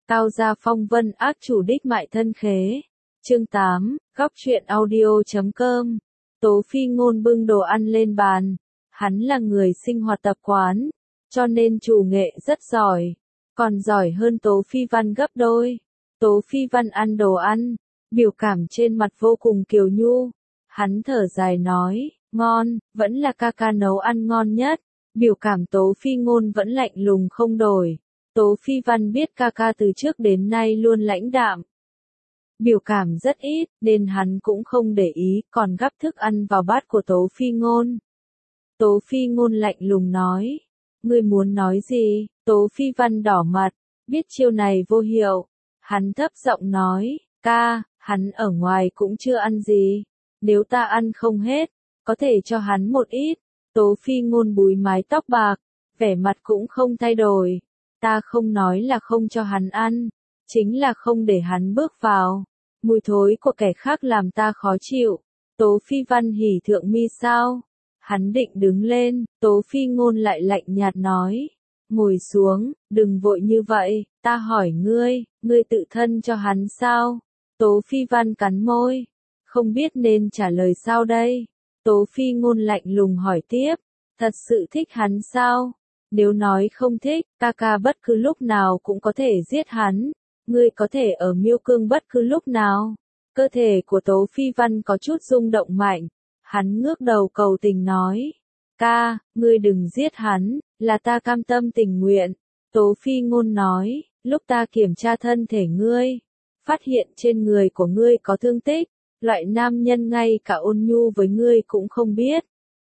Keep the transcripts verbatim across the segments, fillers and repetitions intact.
Cao gia phong vân ác chủ đích mại thân khế. Chương tám, góc truyện audio chấm com. Tố Phi Ngôn bưng đồ ăn lên bàn. Hắn là người sinh hoạt tập quán, cho nên chủ nghệ rất giỏi, còn giỏi hơn Tố Phi Văn gấp đôi. Tố Phi Văn ăn đồ ăn, biểu cảm trên mặt vô cùng kiều nhu. Hắn thở dài nói, ngon, vẫn là ca ca nấu ăn ngon nhất. Biểu cảm Tố Phi Ngôn vẫn lạnh lùng không đổi. Tố Phi Văn biết ca ca từ trước đến nay luôn lãnh đạm. Biểu cảm rất ít, nên hắn cũng không để ý, còn gắp thức ăn vào bát của Tố Phi Ngôn. Tố Phi Ngôn lạnh lùng nói, ngươi muốn nói gì? Tố Phi Văn đỏ mặt, biết chiêu này vô hiệu. Hắn thấp giọng nói, ca, hắn ở ngoài cũng chưa ăn gì. Nếu ta ăn không hết, có thể cho hắn một ít. Tố Phi Ngôn búi mái tóc bạc, vẻ mặt cũng không thay đổi. Ta không nói là không cho hắn ăn, chính là không để hắn bước vào. Mùi thối của kẻ khác làm ta khó chịu. Tố Phi Văn hỉ thượng mi sao? Hắn định đứng lên, Tố Phi Ngôn lại lạnh nhạt nói. Ngồi xuống, đừng vội như vậy, ta hỏi ngươi, ngươi tự thân cho hắn sao? Tố Phi Văn cắn môi, không biết nên trả lời sao đây. Tố Phi Ngôn lạnh lùng hỏi tiếp, thật sự thích hắn sao? Nếu nói không thích, ca ca bất cứ lúc nào cũng có thể giết hắn. Ngươi có thể ở Miêu Cương bất cứ lúc nào. Cơ thể của Tố Phi Văn có chút rung động mạnh. Hắn ngước đầu cầu tình nói. Ca, ngươi đừng giết hắn, là ta cam tâm tình nguyện. Tố Phi Ngôn nói, lúc ta kiểm tra thân thể ngươi, phát hiện trên người của ngươi có thương tích. Loại nam nhân ngay cả ôn nhu với ngươi cũng không biết.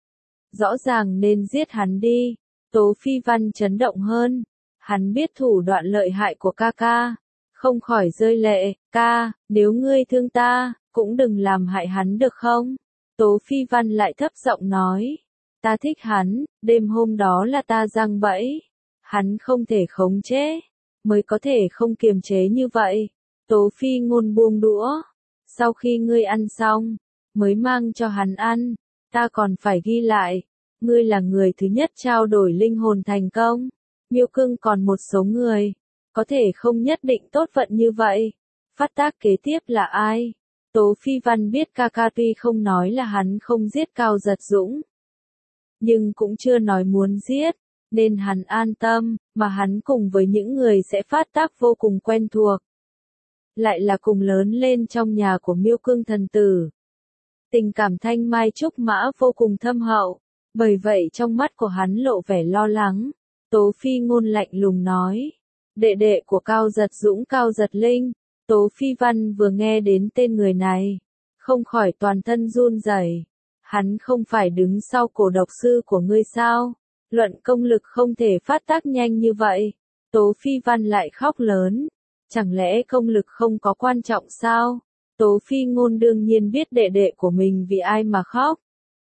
Rõ ràng nên giết hắn đi. Tố Phi Văn chấn động hơn. Hắn biết thủ đoạn lợi hại của ca ca. Không khỏi rơi lệ, ca, nếu ngươi thương ta, cũng đừng làm hại hắn được không? Tố Phi Văn lại thấp giọng nói, ta thích hắn, đêm hôm đó là ta giăng bẫy. Hắn không thể khống chế, mới có thể không kiềm chế như vậy. Tố Phi Ngôn buông đũa, sau khi ngươi ăn xong, mới mang cho hắn ăn, ta còn phải ghi lại, ngươi là người thứ nhất trao đổi linh hồn thành công. Miêu Cương còn một số người, có thể không nhất định tốt vận như vậy. Phát tác kế tiếp là ai? Tố Phi Văn biết ca ca tuy không nói là hắn không giết Cao Giật Dũng, nhưng cũng chưa nói muốn giết, nên hắn an tâm, mà hắn cùng với những người sẽ phát tác vô cùng quen thuộc. Lại là cùng lớn lên trong nhà của Miêu Cương thần tử. Tình cảm thanh mai trúc mã vô cùng thâm hậu, bởi vậy trong mắt của hắn lộ vẻ lo lắng. Tố Phi Ngôn lạnh lùng nói, đệ đệ của Cao Giật Dũng Cao Giật Linh. Tố Phi Văn vừa nghe đến tên người này, không khỏi toàn thân run rẩy. Hắn không phải đứng sau cổ độc sư của ngươi sao? Luận công lực không thể phát tác nhanh như vậy. Tố Phi Văn lại khóc lớn. Chẳng lẽ công lực không có quan trọng sao? Tố Phi Ngôn đương nhiên biết đệ đệ của mình vì ai mà khóc.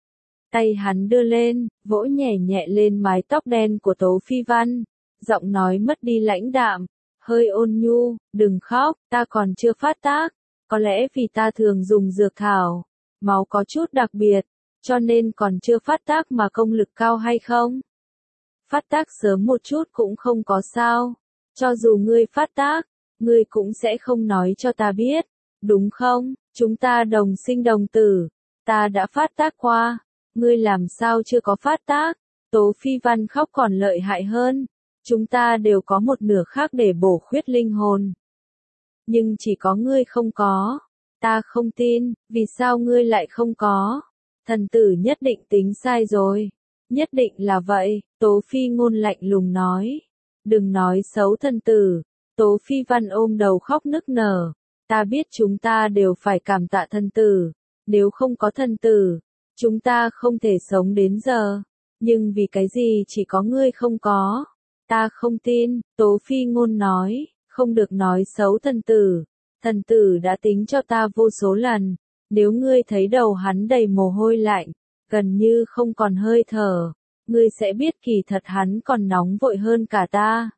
Tay hắn đưa lên, vỗ nhẹ nhẹ lên mái tóc đen của Tố Phi Văn, giọng nói mất đi lãnh đạm, hơi ôn nhu, đừng khóc, ta còn chưa phát tác, có lẽ vì ta thường dùng dược thảo, máu có chút đặc biệt, cho nên còn chưa phát tác mà công lực cao hay không? Phát tác sớm một chút cũng không có sao, cho dù ngươi phát tác, ngươi cũng sẽ không nói cho ta biết, đúng không? Chúng ta đồng sinh đồng tử, ta đã phát tác qua. Ngươi làm sao chưa có phát tác? Tố Phi Văn khóc còn lợi hại hơn. Chúng ta đều có một nửa khác để bổ khuyết linh hồn. Nhưng chỉ có ngươi không có. Ta không tin, vì sao ngươi lại không có? Thần tử nhất định tính sai rồi. Nhất định là vậy, Tố Phi Ngôn lạnh lùng nói. Đừng nói xấu thần tử. Tố Phi Văn ôm đầu khóc nức nở. Ta biết chúng ta đều phải cảm tạ thần tử. Nếu không có thần tử, chúng ta không thể sống đến giờ. Nhưng vì cái gì chỉ có ngươi không có? Ta không tin, Tố Phi Ngôn nói, không được nói xấu thần tử. Thần tử đã tính cho ta vô số lần. Nếu ngươi thấy đầu hắn đầy mồ hôi lạnh, gần như không còn hơi thở, ngươi sẽ biết kỳ thật hắn còn nóng vội hơn cả ta.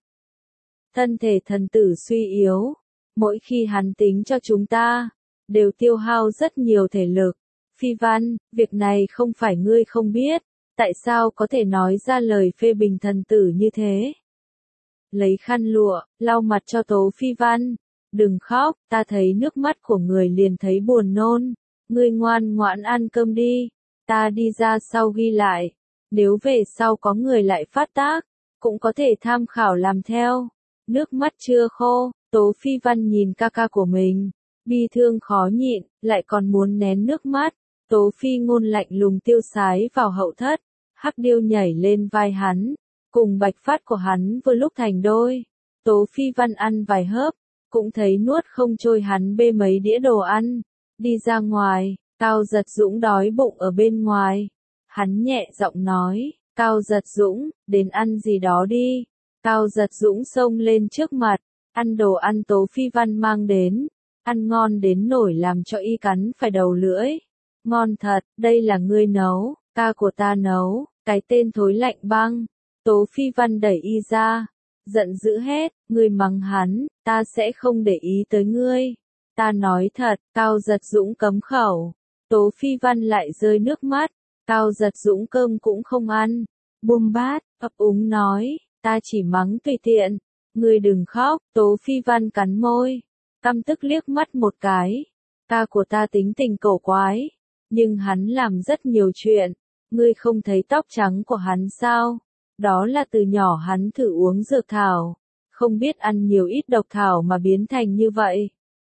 Thân thể thần tử suy yếu, mỗi khi hắn tính cho chúng ta, đều tiêu hao rất nhiều thể lực. Phi Văn, việc này không phải ngươi không biết, tại sao có thể nói ra lời phê bình thần tử như thế? lấy khăn lụa, lau mặt cho Tố Phi Văn. Đừng khóc, ta thấy nước mắt của người liền thấy buồn nôn. Ngươi ngoan ngoãn ăn cơm đi. Ta đi ra sau ghi lại. Nếu về sau có người lại phát tác, cũng có thể tham khảo làm theo. Nước mắt chưa khô, Tố Phi Văn nhìn ca ca của mình. Bi thương khó nhịn, lại còn muốn nén nước mắt. Tố Phi Ngôn lạnh lùng tiêu sái vào hậu thất. Hắc Điêu nhảy lên vai hắn. Cùng bạch phát của hắn vừa lúc thành đôi. Tố Phi Văn ăn vài hớp. Cũng thấy nuốt không trôi, hắn bê mấy đĩa đồ ăn. Đi ra ngoài, Cao Giật Dũng đói bụng ở bên ngoài. Hắn nhẹ giọng nói, Cao Giật Dũng, đến ăn gì đó đi. Cao Giật Dũng xông lên trước mặt, ăn đồ ăn Tố Phi Văn mang đến. Ăn ngon đến nổi làm cho y cắn phải đầu lưỡi. Ngon thật, đây là ngươi nấu, ca của ta nấu, cái tên thối lạnh băng. Tố Phi Văn đẩy y ra, giận dữ hét, ngươi mắng hắn, ta sẽ không để ý tới ngươi. Ta nói thật, Cao Giật Dũng cấm khẩu. Tố Phi Văn lại rơi nước mắt, Cao Giật Dũng cơm cũng không ăn. Buông bát, ấp úng nói, ta chỉ mắng tùy tiện. Ngươi đừng khóc, Tố Phi Văn cắn môi, căm tức liếc mắt một cái. Ca của ta tính tình cổ quái, nhưng hắn làm rất nhiều chuyện. Ngươi không thấy tóc trắng của hắn sao? Đó là từ nhỏ hắn thử uống dược thảo, không biết ăn nhiều ít độc thảo mà biến thành như vậy.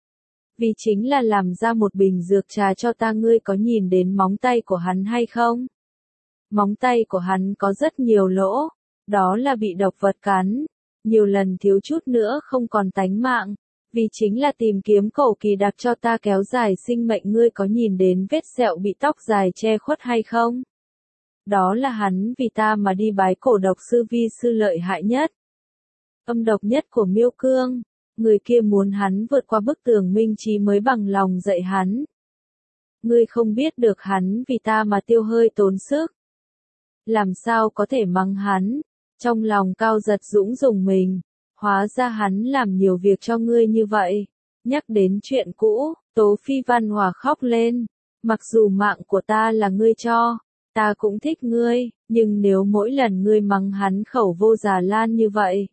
Vì chính là làm ra một bình dược trà cho ta. Ngươi có nhìn đến móng tay của hắn hay không? Móng tay của hắn có rất nhiều lỗ, đó là bị độc vật cắn, nhiều lần thiếu chút nữa không còn tánh mạng. Vì chính là tìm kiếm cổ kỳ đặc cho ta kéo dài sinh mệnh. Ngươi có nhìn đến vết sẹo bị tóc dài che khuất hay không? Đó là hắn vì ta mà đi bái cổ độc sư vi sư lợi hại nhất, âm độc nhất của Miêu Cương. Người kia muốn hắn vượt qua bức tường minh trí mới bằng lòng dạy hắn. Ngươi không biết được hắn vì ta mà tiêu hơi tốn sức. Làm sao có thể mắng hắn? Trong lòng Cao Giật Dũng rùng mình. Hóa ra hắn làm nhiều việc cho ngươi như vậy. Nhắc đến chuyện cũ, Tố Phi Văn hòa khóc lên. Mặc dù mạng của ta là ngươi cho, ta cũng thích ngươi, nhưng nếu mỗi lần ngươi mắng hắn khẩu vô già lan như vậy,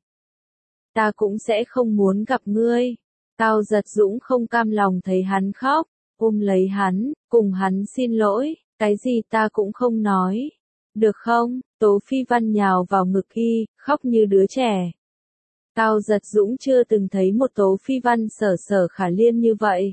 ta cũng sẽ không muốn gặp ngươi. Cao Giật Dũng không cam lòng thấy hắn khóc, ôm lấy hắn, cùng hắn xin lỗi, cái gì ta cũng không nói. Được không? Tố Phi Văn nhào vào ngực y, khóc như đứa trẻ. Cao Giật Dũng chưa từng thấy một Tố Phi Văn sở sở khả liên như vậy.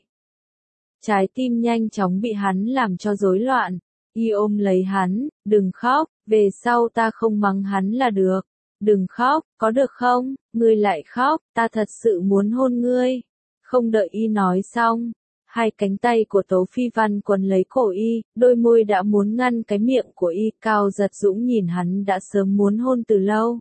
Trái tim nhanh chóng bị hắn làm cho rối loạn. Y ôm lấy hắn, đừng khóc, về sau ta không mắng hắn là được. Đừng khóc, có được không? Ngươi lại khóc, ta thật sự muốn hôn ngươi. Không đợi y nói xong, hai cánh tay của Tố Phi Văn quấn lấy cổ y, đôi môi đã muốn ngăn cái miệng của y. Cao Giật Dũng nhìn hắn đã sớm muốn hôn từ lâu.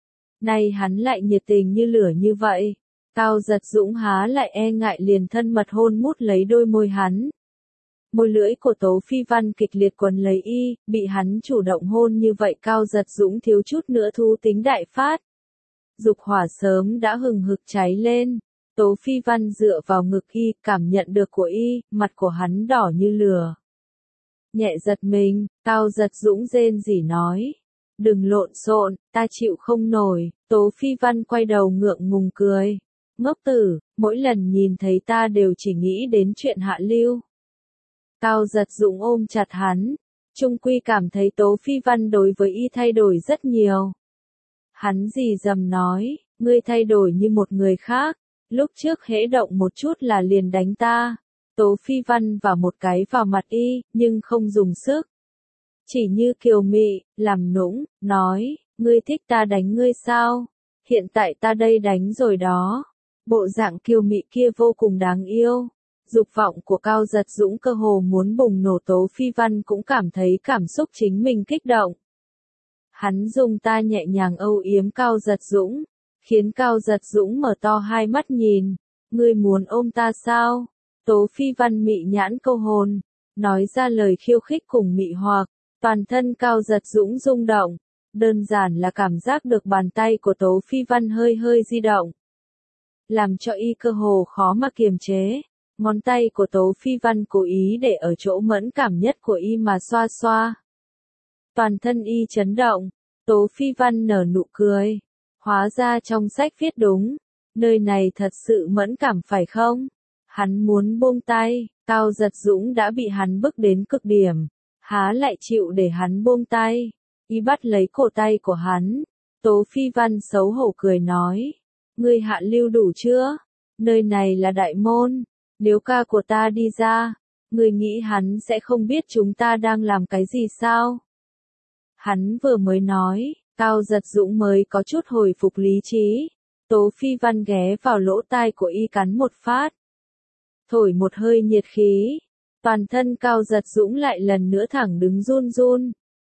Nay hắn lại nhiệt tình như lửa như vậy. Cao Giật Dũng há lại e ngại liền thân mật hôn mút lấy đôi môi hắn. Môi lưỡi của Tố Phi Văn kịch liệt quấn lấy y, bị hắn chủ động hôn như vậy Cao Giật Dũng thiếu chút nữa thú tính đại phát. Dục hỏa sớm đã hừng hực cháy lên. Tố Phi Văn dựa vào ngực y, cảm nhận được của y, mặt của hắn đỏ như lửa. Nhẹ giật mình, Cao Giật Dũng rên rỉ nói. Đừng lộn xộn, ta chịu không nổi. Tố Phi Văn quay đầu ngượng ngùng cười. Ngốc tử, mỗi lần nhìn thấy ta đều chỉ nghĩ đến chuyện hạ lưu. Cao Giật Dũng ôm chặt hắn, chung quy cảm thấy Tố Phi Văn đối với y thay đổi rất nhiều. Hắn rì rầm nói, ngươi thay đổi như một người khác, lúc trước hễ động một chút là liền đánh ta. Tố Phi Văn vào một cái vào mặt y, nhưng không dùng sức. Chỉ như kiều mị, làm nũng, nói, ngươi thích ta đánh ngươi sao? Hiện tại ta đây đánh rồi đó. Bộ dạng kiều mị kia vô cùng đáng yêu. Dục vọng của Cao Giật Dũng cơ hồ muốn bùng nổ. Tố Phi Văn cũng cảm thấy cảm xúc chính mình kích động. Hắn dùng ta nhẹ nhàng âu yếm Cao Giật Dũng, khiến Cao Giật Dũng mở to hai mắt nhìn. Ngươi muốn ôm ta sao? Tố Phi Văn mị nhãn câu hồn, nói ra lời khiêu khích cùng mị hoặc, toàn thân Cao Giật Dũng rung động. Đơn giản là cảm giác được bàn tay của Tố Phi Văn hơi hơi di động, làm cho y cơ hồ khó mà kiềm chế. Ngón tay của Tố Phi Văn cố ý để ở chỗ mẫn cảm nhất của y mà xoa xoa. Toàn thân y chấn động, Tố Phi Văn nở nụ cười. Hóa ra trong sách viết đúng, nơi này thật sự mẫn cảm phải không? Hắn muốn buông tay, Cao Giật Dũng đã bị hắn bức đến cực điểm, há lại chịu để hắn buông tay, y bắt lấy cổ tay của hắn. Tố Phi Văn xấu hổ cười nói, ngươi hạ lưu đủ chưa? Nơi này là đại môn, nếu ca của ta đi ra, ngươi nghĩ hắn sẽ không biết chúng ta đang làm cái gì sao? Hắn vừa mới nói, Cao Giật Dũng mới có chút hồi phục lý trí. Tố Phi Văn ghé vào lỗ tai của y cắn một phát, thổi một hơi nhiệt khí, toàn thân Cao Giật Dũng lại lần nữa thẳng đứng run run.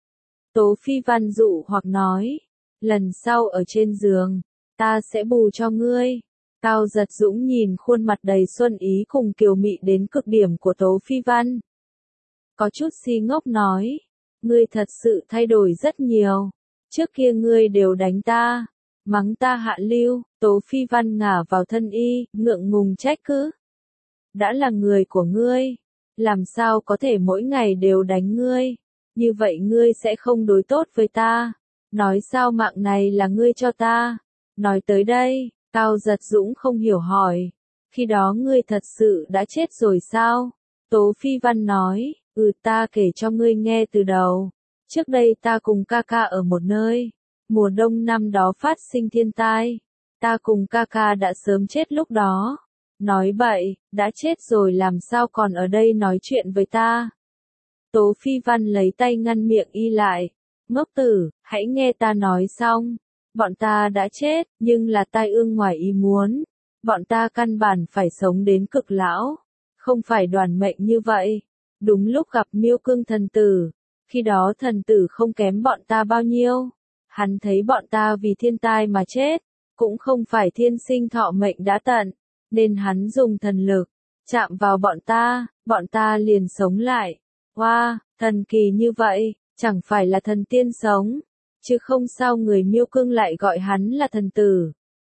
Tố Phi Văn dụ hoặc nói, lần sau ở trên giường, ta sẽ bù cho ngươi. Cao Giật Dũng nhìn khuôn mặt đầy xuân ý cùng kiều mị đến cực điểm của Tố Phi Văn, có chút si ngốc nói, ngươi thật sự thay đổi rất nhiều, trước kia ngươi đều đánh ta, mắng ta hạ lưu. Tố Phi Văn ngả vào thân y, ngượng ngùng trách cứ. Đã là người của ngươi, làm sao có thể mỗi ngày đều đánh ngươi, như vậy ngươi sẽ không đối tốt với ta, nói sao mạng này là ngươi cho ta. Nói tới đây, Cao Giật Dũng không hiểu hỏi, khi đó ngươi thật sự đã chết rồi sao? Tố Phi Văn nói, ừ ta kể cho ngươi nghe từ đầu, trước đây ta cùng ca ca ở một nơi, mùa đông năm đó phát sinh thiên tai, ta cùng ca ca đã sớm chết lúc đó. Nói bậy, đã chết rồi làm sao còn ở đây nói chuyện với ta? Tố Phi Văn lấy tay ngăn miệng y lại, ngốc tử, hãy nghe ta nói xong. Bọn ta đã chết, nhưng là tai ương ngoài ý muốn. Bọn ta căn bản phải sống đến cực lão, không phải đoàn mệnh như vậy. Đúng lúc gặp Miêu Cương thần tử, khi đó thần tử không kém bọn ta bao nhiêu. Hắn thấy bọn ta vì thiên tai mà chết, cũng không phải thiên sinh thọ mệnh đã tận, nên hắn dùng thần lực, chạm vào bọn ta, bọn ta liền sống lại. Wow, thần kỳ như vậy, chẳng phải là thần tiên sống, chứ không sao người Miêu Cương lại gọi hắn là thần tử.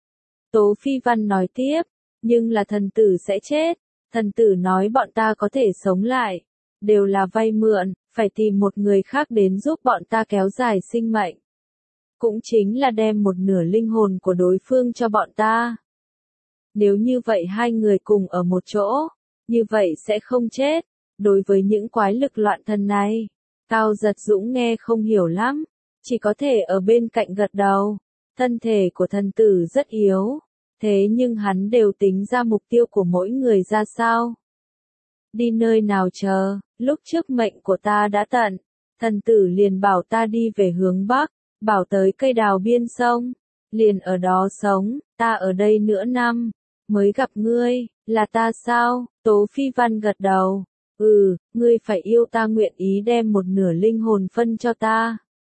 Tố Phi Văn nói tiếp, nhưng là thần tử sẽ chết, thần tử nói bọn ta có thể sống lại, đều là vay mượn, phải tìm một người khác đến giúp bọn ta kéo dài sinh mệnh. Cũng chính là đem một nửa linh hồn của đối phương cho bọn ta. Nếu như vậy hai người cùng ở một chỗ, như vậy sẽ không chết. Đối với những quái lực loạn thần này, Cao Giật Dũng nghe không hiểu lắm, chỉ có thể ở bên cạnh gật đầu. Thân thể của thần tử rất yếu, thế nhưng hắn đều tính ra mục tiêu của mỗi người ra sao. Đi nơi nào chờ, lúc trước mệnh của ta đã tận, thần tử liền bảo ta đi về hướng Bắc, bảo tới cây đào biên sông, liền ở đó sống, ta ở đây nửa năm, mới gặp ngươi, là ta sao? Tố Phi Văn gật đầu, ừ, ngươi phải yêu ta nguyện ý đem một nửa linh hồn phân cho ta.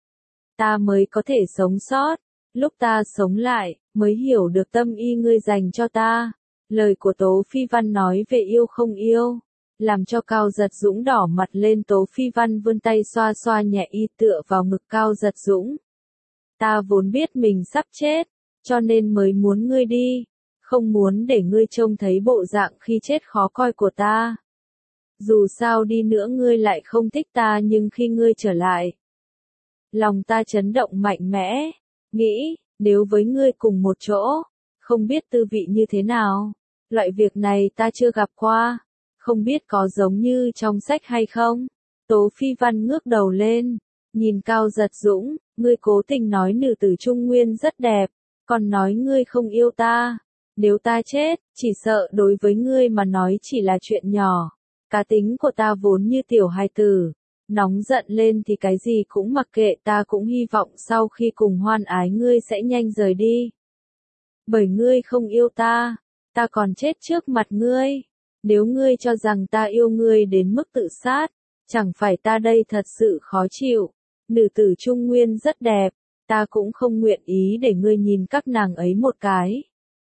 Ta mới có thể sống sót, lúc ta sống lại, mới hiểu được tâm ý ngươi dành cho ta. Lời của Tố Phi Văn nói về yêu không yêu, làm cho Cao Giật Dũng đỏ mặt lên. Tố Phi Văn vươn tay xoa xoa nhẹ y tựa vào ngực Cao Giật Dũng. Ta vốn biết mình sắp chết, cho nên mới muốn ngươi đi, không muốn để ngươi trông thấy bộ dạng khi chết khó coi của ta. Dù sao đi nữa ngươi lại không thích ta, nhưng khi ngươi trở lại, lòng ta chấn động mạnh mẽ, nghĩ, nếu với ngươi cùng một chỗ, không biết tư vị như thế nào. Loại việc này ta chưa gặp qua, không biết có giống như trong sách hay không. Tố Phi Văn ngước đầu lên, nhìn Cao Giật Dũng, ngươi cố tình nói nữ tử Trung Nguyên rất đẹp, còn nói ngươi không yêu ta. Nếu ta chết, chỉ sợ đối với ngươi mà nói chỉ là chuyện nhỏ. Cá tính của ta vốn như tiểu hài tử, nóng giận lên thì cái gì cũng mặc kệ. Ta cũng hy vọng sau khi cùng hoan ái ngươi sẽ nhanh rời đi. Bởi ngươi không yêu ta, ta còn chết trước mặt ngươi. Nếu ngươi cho rằng ta yêu ngươi đến mức tự sát, chẳng phải ta đây thật sự khó chịu. Nữ tử Trung Nguyên rất đẹp, ta cũng không nguyện ý để ngươi nhìn các nàng ấy một cái.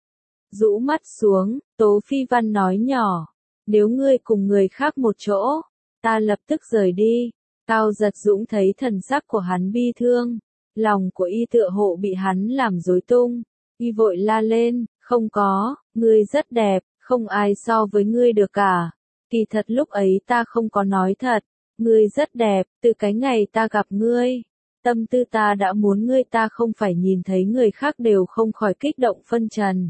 Rũ mắt xuống, Tố Phi Văn nói nhỏ, nếu ngươi cùng người khác một chỗ, ta lập tức rời đi. Cao Giật Dũng thấy thần sắc của hắn bi thương, lòng của y tựa hộ bị hắn làm rối tung, y vội la lên, không có, ngươi rất đẹp, không ai so với ngươi được cả. Kỳ thật lúc ấy ta không có nói thật, ngươi rất đẹp, từ cái ngày ta gặp ngươi, tâm tư ta đã muốn ngươi, ta không phải nhìn thấy người khác đều không khỏi kích động phân trần.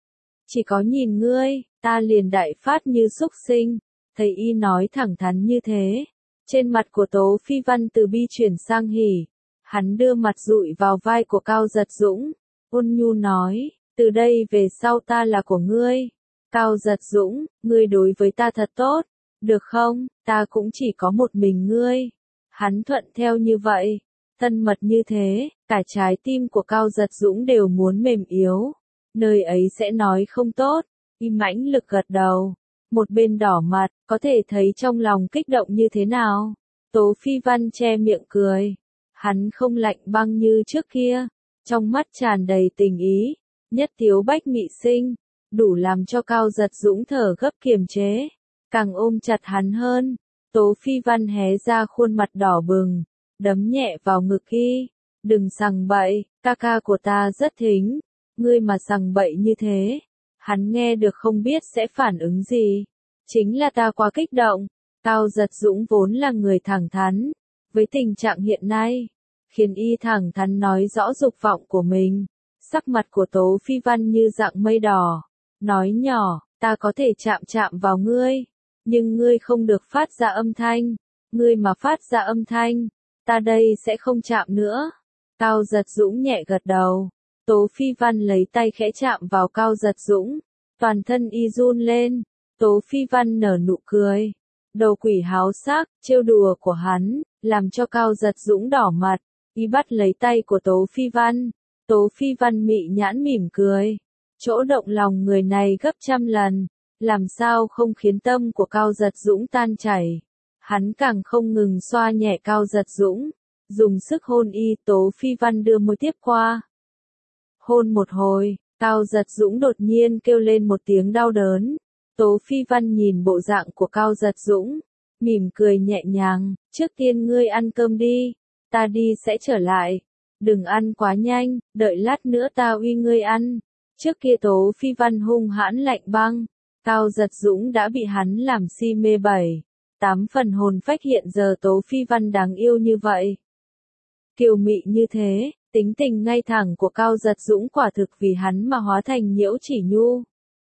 Chỉ có nhìn ngươi, ta liền đại phát như súc sinh. Thầy y nói thẳng thắn như thế. Trên mặt của Tố Phi Văn từ bi chuyển sang hỉ. Hắn đưa mặt dụi vào vai của Cao Giật Dũng. Ôn nhu nói, từ đây về sau ta là của ngươi. Cao Giật Dũng, ngươi đối với ta thật tốt. Được không, ta cũng chỉ có một mình ngươi. Hắn thuận theo như vậy. Thân mật như thế, cả trái tim của Cao Giật Dũng đều muốn mềm yếu. Nơi ấy sẽ nói không tốt. Y mãnh lực gật đầu. Một bên đỏ mặt, có thể thấy trong lòng kích động như thế nào. Tố Phi Văn che miệng cười. Hắn không lạnh băng như trước kia. Trong mắt tràn đầy tình ý. Nhất thiếu bách mị sinh. Đủ làm cho Cao Giật Dũng thở gấp kiềm chế. Càng ôm chặt hắn hơn. Tố Phi Văn hé ra khuôn mặt đỏ bừng. Đấm nhẹ vào ngực y. Đừng sằng bậy, ca ca của ta rất thính. Ngươi mà sằng bậy như thế. Hắn nghe được không biết sẽ phản ứng gì. Chính là ta quá kích động. Cao Giật Dũng vốn là người thẳng thắn. Với tình trạng hiện nay, khiến y thẳng thắn nói rõ dục vọng của mình. Sắc mặt của Tố Phi Văn như dạng mây đỏ. Nói nhỏ, ta có thể chạm chạm vào ngươi. Nhưng ngươi không được phát ra âm thanh. Ngươi mà phát ra âm thanh, ta đây sẽ không chạm nữa. Cao Giật Dũng nhẹ gật đầu. Tố Phi Văn lấy tay khẽ chạm vào Cao Giật Dũng. Toàn thân y run lên. Tố Phi Văn nở nụ cười. Đầu quỷ háo sắc, trêu đùa của hắn, làm cho Cao Giật Dũng đỏ mặt. Y bắt lấy tay của Tố Phi Văn. Tố Phi Văn mị nhãn mỉm cười. Chỗ động lòng người này gấp trăm lần. Làm sao không khiến tâm của Cao Giật Dũng tan chảy. Hắn càng không ngừng xoa nhẹ Cao Giật Dũng. Dùng sức hôn y. Tố Phi Văn đưa môi tiếp qua. Hôn một hồi, Cao Giật Dũng đột nhiên kêu lên một tiếng đau đớn. Tố Phi Văn nhìn bộ dạng của Cao Giật Dũng, mỉm cười nhẹ nhàng, trước tiên ngươi ăn cơm đi, ta đi sẽ trở lại. Đừng ăn quá nhanh, đợi lát nữa ta uy ngươi ăn. Trước kia Tố Phi Văn hung hãn lạnh băng, Cao Giật Dũng đã bị hắn làm si mê bảy, tám phần hồn phách, hiện giờ Tố Phi Văn đáng yêu như vậy. Kiều mị như thế. Tính tình ngay thẳng của Cao Giật Dũng quả thực vì hắn mà hóa thành nhiễu chỉ nhu.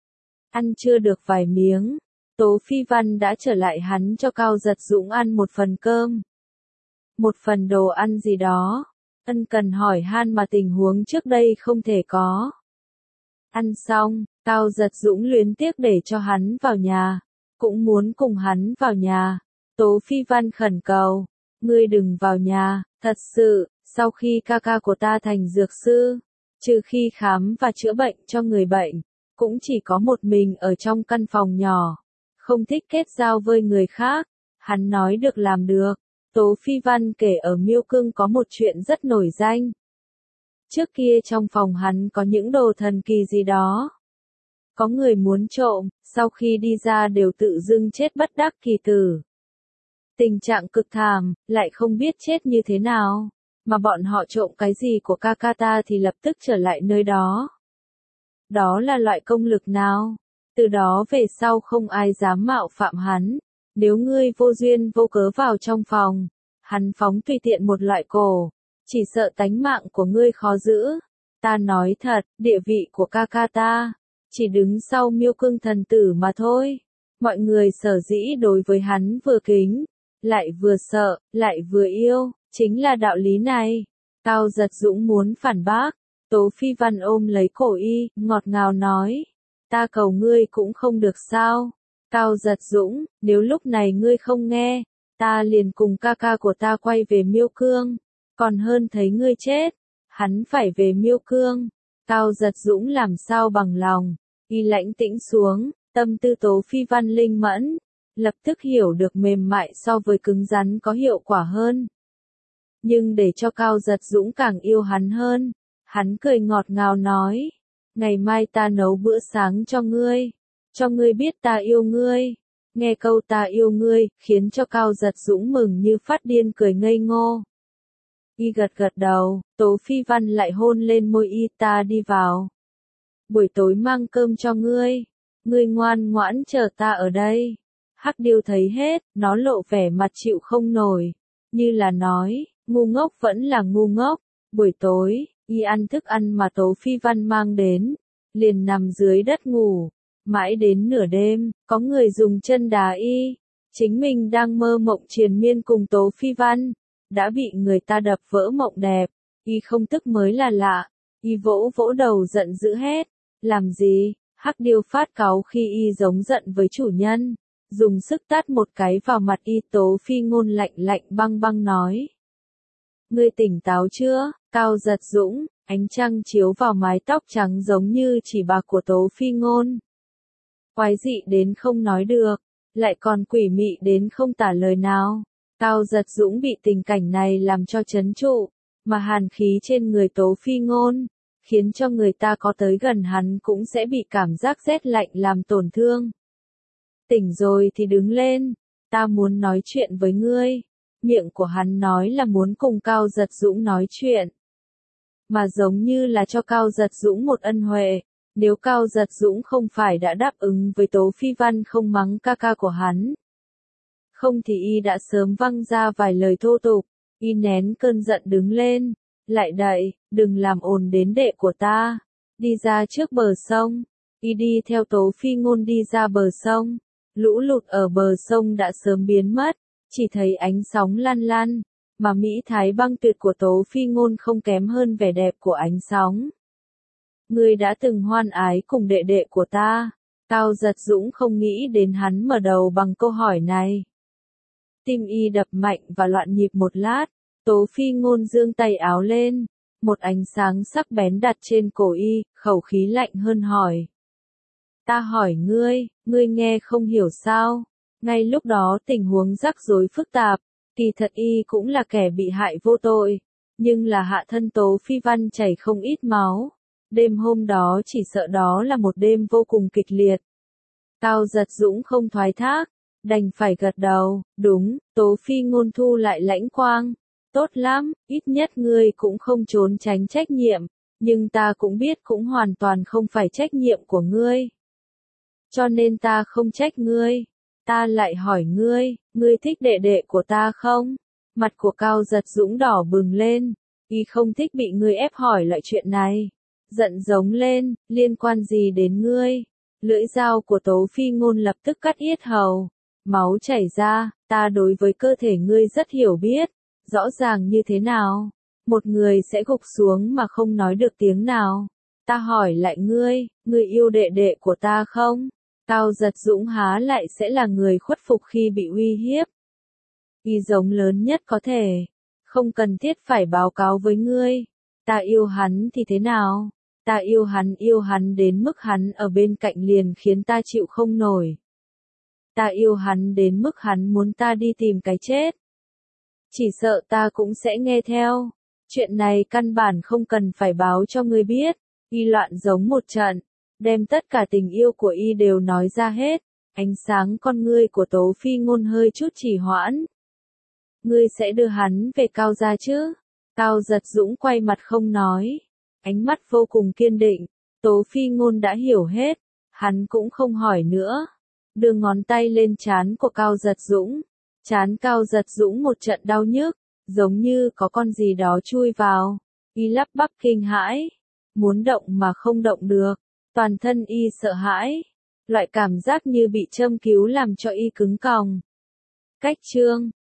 Ăn chưa được vài miếng, Tố Phi Văn đã trở lại, hắn cho Cao Giật Dũng ăn một phần cơm. Một phần đồ ăn gì đó, ân cần hỏi han mà tình huống trước đây không thể có. Ăn xong, Cao Giật Dũng luyến tiếc để cho hắn vào nhà, cũng muốn cùng hắn vào nhà. Tố Phi Văn khẩn cầu, ngươi đừng vào nhà, thật sự. Sau khi ca ca của ta thành dược sư, trừ khi khám và chữa bệnh cho người bệnh, cũng chỉ có một mình ở trong căn phòng nhỏ, không thích kết giao với người khác. Hắn nói được làm được. Tố Phi Văn kể ở Miêu Cương có một chuyện rất nổi danh. Trước kia trong phòng hắn có những đồ thần kỳ gì đó. Có người muốn trộm, sau khi đi ra đều tự dưng chết bất đắc kỳ tử. Tình trạng cực thảm, lại không biết chết như thế nào. Mà bọn họ trộm cái gì của ca ca ta thì lập tức trở lại nơi đó. Đó là loại công lực nào? Từ đó về sau không ai dám mạo phạm hắn. Nếu ngươi vô duyên vô cớ vào trong phòng, hắn phóng tùy tiện một loại cổ, chỉ sợ tánh mạng của ngươi khó giữ. Ta nói thật, địa vị của ca ca ta, chỉ đứng sau Miêu Cương thần tử mà thôi. Mọi người sở dĩ đối với hắn vừa kính, lại vừa sợ, lại vừa yêu. Chính là đạo lý này. Cao Giật Dũng muốn phản bác. Tố Phi Văn ôm lấy cổ y, ngọt ngào nói. Ta cầu ngươi cũng không được sao. Cao Giật Dũng, nếu lúc này ngươi không nghe, ta liền cùng ca ca của ta quay về Miêu Cương. Còn hơn thấy ngươi chết. Hắn phải về Miêu Cương. Cao Giật Dũng làm sao bằng lòng. Y lãnh tĩnh xuống, tâm tư Tố Phi Văn linh mẫn. Lập tức hiểu được mềm mại so với cứng rắn có hiệu quả hơn. Nhưng để cho Cao Giật Dũng càng yêu hắn hơn, hắn cười ngọt ngào nói, ngày mai ta nấu bữa sáng cho ngươi, cho ngươi biết ta yêu ngươi. Nghe câu ta yêu ngươi, khiến cho Cao Giật Dũng mừng như phát điên cười ngây ngô. Y gật gật đầu, Tố Phi Văn lại hôn lên môi y, ta đi vào. Buổi tối mang cơm cho ngươi, ngươi ngoan ngoãn chờ ta ở đây. Hắc Điêu thấy hết, nó lộ vẻ mặt chịu không nổi, như là nói, ngu ngốc vẫn là ngu ngốc. Buổi tối, y ăn thức ăn mà Tố Phi Văn mang đến, liền nằm dưới đất ngủ. Mãi đến nửa đêm, có người dùng chân đá y. Chính mình đang mơ mộng triền miên cùng Tố Phi Văn, đã bị người ta đập vỡ mộng đẹp. Y không tức mới là lạ. Y vỗ vỗ đầu giận dữ hét. Làm gì? Hắc Điêu phát cáu khi y giống giận với chủ nhân. Dùng sức tát một cái vào mặt y. Tố Phi Ngôn lạnh lạnh băng băng nói. Ngươi tỉnh táo chưa? Cao Giật Dũng, ánh trăng chiếu vào mái tóc trắng giống như chỉ bạc của Tố Phi Ngôn. Quái dị đến không nói được, lại còn quỷ mị đến không tả lời nào. Cao Giật Dũng bị tình cảnh này làm cho chấn trụ, mà hàn khí trên người Tố Phi Ngôn, khiến cho người ta có tới gần hắn cũng sẽ bị cảm giác rét lạnh làm tổn thương. Tỉnh rồi thì đứng lên, ta muốn nói chuyện với ngươi. Miệng của hắn nói là muốn cùng Cao Giật Dũng nói chuyện, mà giống như là cho Cao Giật Dũng một ân huệ. Nếu Cao Giật Dũng không phải đã đáp ứng với Tố Phi Văn không mắng ca ca của hắn, không thì y đã sớm văng ra vài lời thô tục. Y nén cơn giận đứng lên, lại đậy, đừng làm ồn đến đệ của ta. Đi ra trước bờ sông, y đi theo Tố Phi Ngôn đi ra bờ sông. Lũ lụt ở bờ sông đã sớm biến mất, chỉ thấy ánh sóng lăn lăn, mà mỹ thái băng tuyệt của Tố Phi Ngôn không kém hơn vẻ đẹp của ánh sóng. Ngươi đã từng hoan ái cùng đệ đệ của ta. Cao Giật Dũng không nghĩ đến hắn mở đầu bằng câu hỏi này. Tim y đập mạnh và loạn nhịp một lát. Tố Phi Ngôn giương tay áo lên, một ánh sáng sắc bén đặt trên cổ y, khẩu khí lạnh hơn hỏi. Ta hỏi ngươi, ngươi nghe không hiểu sao? Ngay lúc đó tình huống rắc rối phức tạp, kỳ thật y cũng là kẻ bị hại vô tội, nhưng là hạ thân Tố Phi Văn chảy không ít máu. Đêm hôm đó chỉ sợ đó là một đêm vô cùng kịch liệt. Cao Giật Dũng không thoái thác, đành phải gật đầu. Đúng. Tố Phi Ngôn thu lại lãnh quang. Tốt lắm, ít nhất ngươi cũng không trốn tránh trách nhiệm, nhưng ta cũng biết cũng hoàn toàn không phải trách nhiệm của ngươi. Cho nên ta không trách ngươi. Ta lại hỏi ngươi, ngươi thích đệ đệ của ta không? Mặt của Cao Giật Dũng đỏ bừng lên, y không thích bị ngươi ép hỏi loại chuyện này. Giận giống lên, liên quan gì đến ngươi? Lưỡi dao của Tố Phi Ngôn lập tức cắt yết hầu. Máu chảy ra, ta đối với cơ thể ngươi rất hiểu biết. Rõ ràng như thế nào? Một người sẽ gục xuống mà không nói được tiếng nào. Ta hỏi lại ngươi, ngươi yêu đệ đệ của ta không? Cao Giật Dũng há lại sẽ là người khuất phục khi bị uy hiếp. Y giống lớn nhất có thể. Không cần thiết phải báo cáo với ngươi. Ta yêu hắn thì thế nào? Ta yêu hắn yêu hắn đến mức hắn ở bên cạnh liền khiến ta chịu không nổi. Ta yêu hắn đến mức hắn muốn ta đi tìm cái chết. Chỉ sợ ta cũng sẽ nghe theo. Chuyện này căn bản không cần phải báo cho ngươi biết. Y loạn giống một trận, đem tất cả tình yêu của y đều nói ra hết. Ánh sáng con ngươi của Tố Phi Ngôn hơi chút trì hoãn. Ngươi sẽ đưa hắn về Cao gia chứ? Cao Giật Dũng quay mặt không nói. Ánh mắt vô cùng kiên định. Tố Phi Ngôn đã hiểu hết. Hắn cũng không hỏi nữa. Đưa ngón tay lên trán của Cao Giật Dũng. Trán Cao Giật Dũng một trận đau nhức, giống như có con gì đó chui vào. Y lắp bắp kinh hãi, muốn động mà không động được. Toàn thân y sợ hãi, loại cảm giác như bị châm cứu làm cho y cứng còng. Cách chương